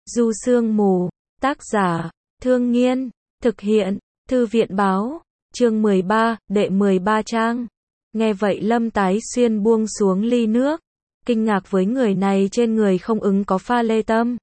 Du Sương Mù, tác giả, Thương Nghiên, thực hiện, Thư viện báo, chương 13, đệ 13 trang. Nghe vậy Lâm Tái Xuyên buông xuống ly nước, kinh ngạc với người này trên người không ứng có pha lê tâm.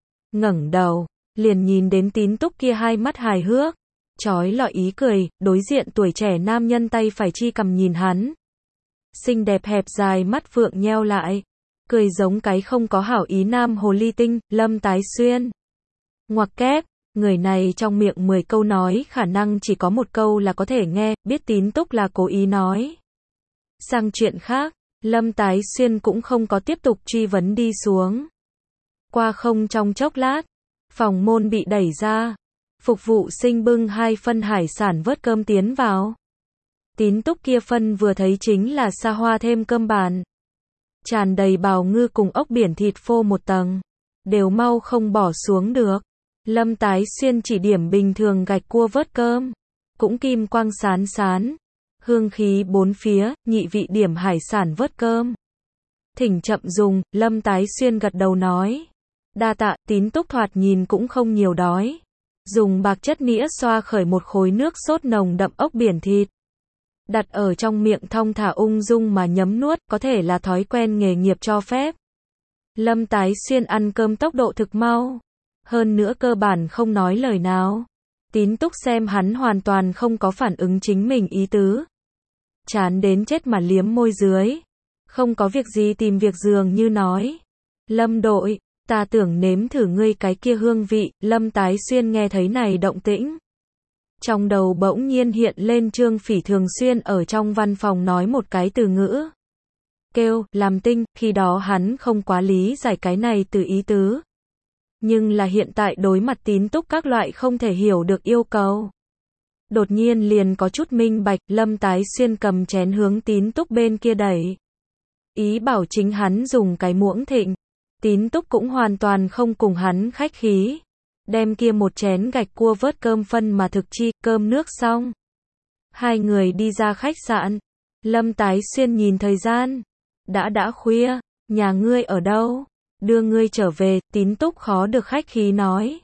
Ngẩng đầu, liền nhìn đến Tín Túc kia hai mắt hài hước, chói lọi ý cười, đối diện tuổi trẻ nam nhân tay phải chi cầm nhìn hắn. Xinh đẹp hẹp dài mắt phượng nheo lại, cười giống cái không có hảo ý nam hồ ly tinh. Lâm Tái Xuyên ngoặc kép, người này trong miệng 10 câu nói khả năng chỉ có một câu là có thể nghe, biết Tín Túc là cố ý nói. Sang chuyện khác, Lâm Tái Xuyên cũng không có tiếp tục truy vấn đi xuống. Qua không trong chốc lát, phòng môn bị đẩy ra, phục vụ sinh bưng 2 phân hải sản vớt cơm tiến vào. Tín Túc kia phân vừa thấy chính là xa hoa thêm cơm bàn, tràn đầy bào ngư cùng ốc biển thịt phô một tầng, đều mau không bỏ xuống được. Lâm Tái Xuyên chỉ điểm bình thường gạch cua vớt cơm, cũng kim quang sán sán, hương khí bốn phía. Nhị vị điểm hải sản vớt cơm, thỉnh chậm dùng. Lâm Tái Xuyên gật đầu nói, đa tạ. Tín Túc thoạt nhìn cũng không nhiều đói, dùng bạc chất nĩa xoa khởi một khối nước sốt nồng đậm ốc biển thịt, đặt ở trong miệng thong thả ung dung mà nhấm nuốt, có thể là thói quen nghề nghiệp cho phép. Lâm Tái Xuyên ăn cơm tốc độ thực mau, hơn nữa cơ bản không nói lời nào. Tín Túc xem hắn hoàn toàn không có phản ứng chính mình ý tứ, chán đến chết mà liếm môi dưới, không có việc gì tìm việc dường như nói, Lâm đội, ta tưởng nếm thử ngươi cái kia hương vị. Lâm Tái Xuyên nghe thấy này động tĩnh, trong đầu bỗng nhiên hiện lên Trương Phỉ thường xuyên ở trong văn phòng nói một cái từ ngữ, kêu làm tinh. Khi đó hắn không quá lý giải cái này từ ý tứ, nhưng là hiện tại đối mặt Tín Túc các loại không thể hiểu được yêu cầu, đột nhiên liền có chút minh bạch. Lâm Tái Xuyên cầm chén hướng Tín Túc bên kia đẩy, ý bảo chính hắn dùng cái muỗng thịnh. Tín Túc cũng hoàn toàn không cùng hắn khách khí, đem kia một chén gạch cua vớt cơm phân mà thực chi. Cơm nước xong, hai người đi ra khách sạn. Lâm Tái Xuyên nhìn thời gian, đã khuya, nhà ngươi ở đâu? Đưa ngươi trở về. Tín Túc khó được khách khí nói,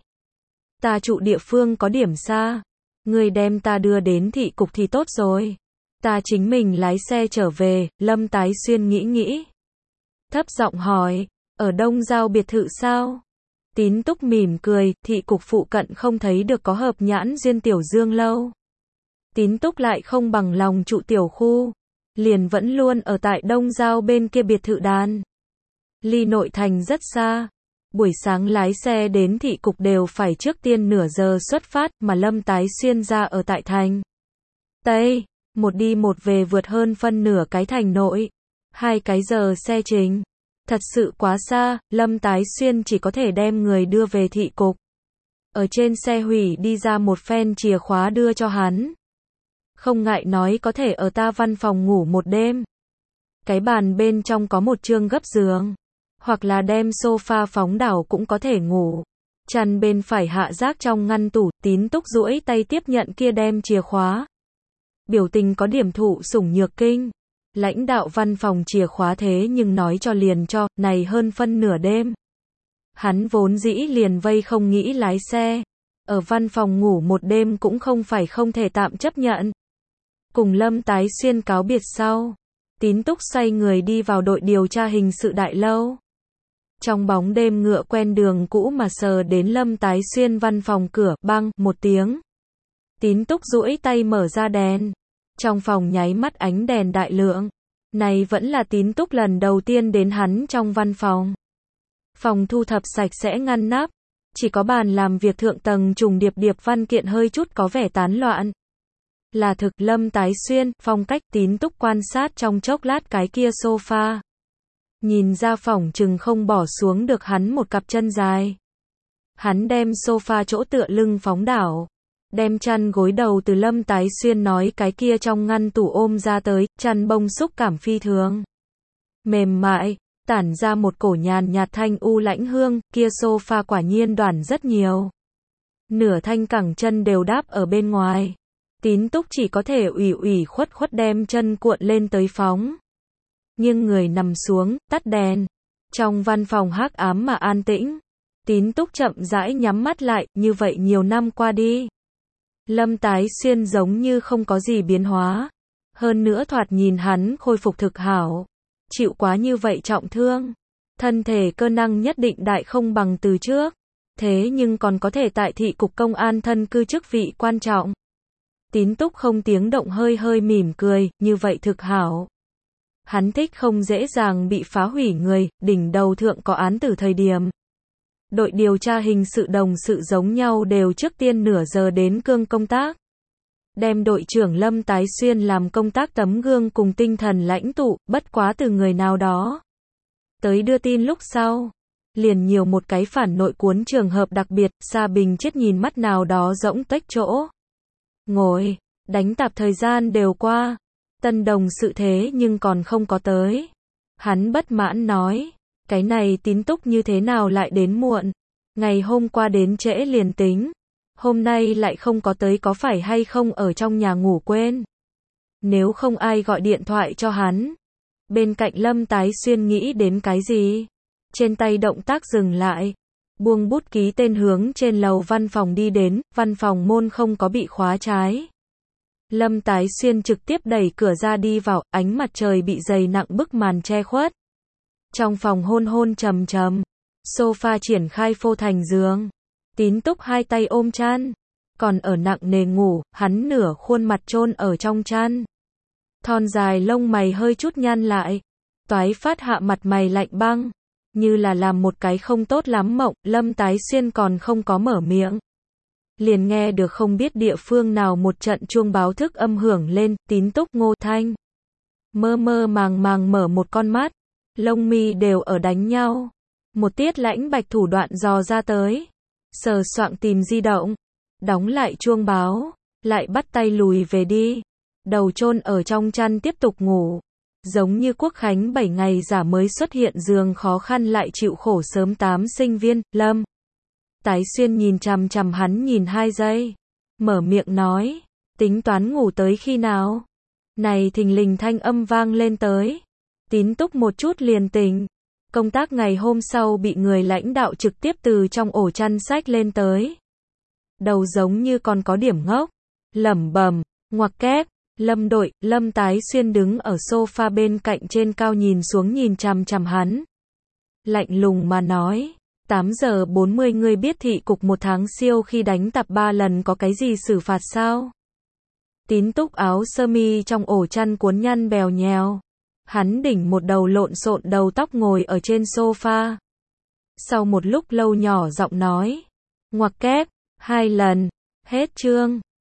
ta trụ địa phương có điểm xa, ngươi đem ta đưa đến thị cục thì tốt rồi, ta chính mình lái xe trở về. Lâm Tái Xuyên nghĩ, thấp giọng hỏi, ở Đông Giao biệt thự sao? Tín Túc mỉm cười, thị cục phụ cận không thấy được có Hợp Nhãn Duyên Tiểu Dương lâu. Tín Túc lại không bằng lòng trụ tiểu khu, liền vẫn luôn ở tại Đông Giao bên kia biệt thự đàn. Ly nội thành rất xa, buổi sáng lái xe đến thị cục đều phải trước tiên nửa giờ xuất phát, mà Lâm Tái Xuyên ra ở tại thành Tây, một đi một về vượt hơn phân nửa cái thành nội, 2 cái giờ xe trình. Thật sự quá xa, Lâm Tái Xuyên chỉ có thể đem người đưa về thị cục. Ở trên xe hủy đi ra một phen chìa khóa đưa cho hắn. Không ngại nói có thể ở ta văn phòng ngủ một đêm. Cái bàn bên trong có một chương gấp giường, hoặc là đem sofa phóng đảo cũng có thể ngủ. Chăn bên phải hạ rác trong ngăn tủ. Tín Túc duỗi tay tiếp nhận kia đem chìa khóa, biểu tình có điểm thụ sủng nhược kinh. Lãnh đạo văn phòng chìa khóa thế nhưng nói cho liền cho, này hơn phân nửa đêm. Hắn vốn dĩ liền vây không nghĩ lái xe, ở văn phòng ngủ một đêm cũng không phải không thể tạm chấp nhận. Cùng Lâm Tái Xuyên cáo biệt sau, Tín Túc xoay người đi vào đội điều tra hình sự đại lâu. Trong bóng đêm ngựa quen đường cũ mà sờ đến Lâm Tái Xuyên văn phòng cửa, bang một tiếng. Tín Túc duỗi tay mở ra đèn. Trong phòng nháy mắt ánh đèn đại lượng. Này vẫn là Tín Túc lần đầu tiên đến hắn trong văn phòng. Phòng thu thập sạch sẽ ngăn nắp, chỉ có bàn làm việc thượng tầng trùng điệp văn kiện hơi chút có vẻ tán loạn. Là thực. Lâm Tái Xuyên, phong cách. Tín Túc quan sát trong chốc lát cái kia sofa, nhìn ra phỏng chừng không bỏ xuống được hắn một cặp chân dài. Hắn đem sofa chỗ tựa lưng phóng đảo, đem chăn gối đầu từ Lâm Tái Xuyên nói cái kia trong ngăn tủ ôm ra tới. Chăn bông xúc cảm phi thường mềm mại, tản ra một cổ nhàn nhạt thanh u lãnh hương. Kia sofa quả nhiên đoản rất nhiều, nửa thanh cẳng chân đều đáp ở bên ngoài. Tín Túc chỉ có thể ủy khuất đem chân cuộn lên tới phóng, nghiêng người nằm xuống, tắt đèn. Trong văn phòng hắc ám mà an tĩnh, Tín Túc chậm rãi nhắm mắt lại, như vậy nhiều năm qua đi. Lâm Tái Xuyên giống như không có gì biến hóa. Hơn nữa thoạt nhìn hắn khôi phục thực hảo. Chịu quá như vậy trọng thương. Thân thể cơ năng nhất định đại không bằng từ trước. Thế nhưng còn có thể tại thị cục công an thân cư chức vị quan trọng. Tín Túc không tiếng động hơi hơi mỉm cười, như vậy thực hảo. Hắn thích không dễ dàng bị phá hủy người, đỉnh đầu thượng có án tử thời điểm. Đội điều tra hình sự đồng sự giống nhau đều trước tiên nửa giờ đến cương công tác. Đem đội trưởng Lâm Tái Xuyên làm công tác tấm gương cùng tinh thần lãnh tụ, bất quá từ người nào đó. Tới đưa tin lúc sau. Liền nhiều một cái phản nội cuốn trường hợp đặc biệt, Sa Bình chết nhìn mắt nào đó rỗng tách chỗ. Ngồi, đánh tạp thời gian đều qua. Tân đồng sự thế nhưng còn không có tới. Hắn bất mãn nói, cái này Tín Túc như thế nào lại đến muộn. Ngày hôm qua đến trễ liền tính. Hôm nay lại không có tới có phải hay không ở trong nhà ngủ quên. Nếu không ai gọi điện thoại cho hắn. Bên cạnh Lâm Tái Xuyên nghĩ đến cái gì? Trên tay động tác dừng lại. Buông bút ký tên hướng trên lầu văn phòng đi đến, văn phòng môn không có bị khóa trái. Lâm Tái Xuyên trực tiếp đẩy cửa ra đi vào, ánh mặt trời bị dày nặng bức màn che khuất. Trong phòng hôn hôn trầm trầm, sofa triển khai phô thành giường. Tín Túc hai tay ôm chăn, còn ở nặng nề ngủ, hắn nửa khuôn mặt chôn ở trong chăn. Thon dài lông mày hơi chút nhăn lại, toái phát hạ mặt mày lạnh băng, như là làm một cái không tốt lắm mộng. Lâm Tái Xuyên còn không có mở miệng, liền nghe được không biết địa phương nào một trận chuông báo thức âm hưởng lên. Tín Túc Ngô Thanh mơ mơ màng màng mở một con mắt, lông mi đều ở đánh nhau. Một tiết lãnh bạch thủ đoạn dò ra tới, sờ soạng tìm di động, đóng lại chuông báo, lại bắt tay lùi về đi, đầu chôn ở trong chăn tiếp tục ngủ. Giống như Quốc Khánh 7 ngày giả mới xuất hiện giường khó khăn lại chịu khổ sớm 8 sinh viên. Lâm Tái Xuyên nhìn chằm chằm hắn nhìn 2 giây, mở miệng nói, tính toán ngủ tới khi nào? Này thình lình thanh âm vang lên tới. Tín Túc một chút liền tỉnh. Công tác ngày hôm sau bị người lãnh đạo trực tiếp từ trong ổ chăn xách lên tới. Đầu giống như còn có điểm ngốc, lẩm bẩm, ngoặc kép. Lâm đội, Lâm Tái Xuyên đứng ở sofa bên cạnh trên cao nhìn xuống nhìn chằm chằm hắn. Lạnh lùng mà nói, 8 giờ 40 ngươi biết thị cục một tháng siêu khi đánh tạp 3 lần có cái gì xử phạt sao? Tín Túc áo sơ mi trong ổ chăn cuốn nhăn bèo nhèo. Hắn đỉnh một đầu lộn xộn đầu tóc ngồi ở trên sofa. Sau một lúc lâu nhỏ giọng nói, ngoặc kép, 2 lần, hết chương.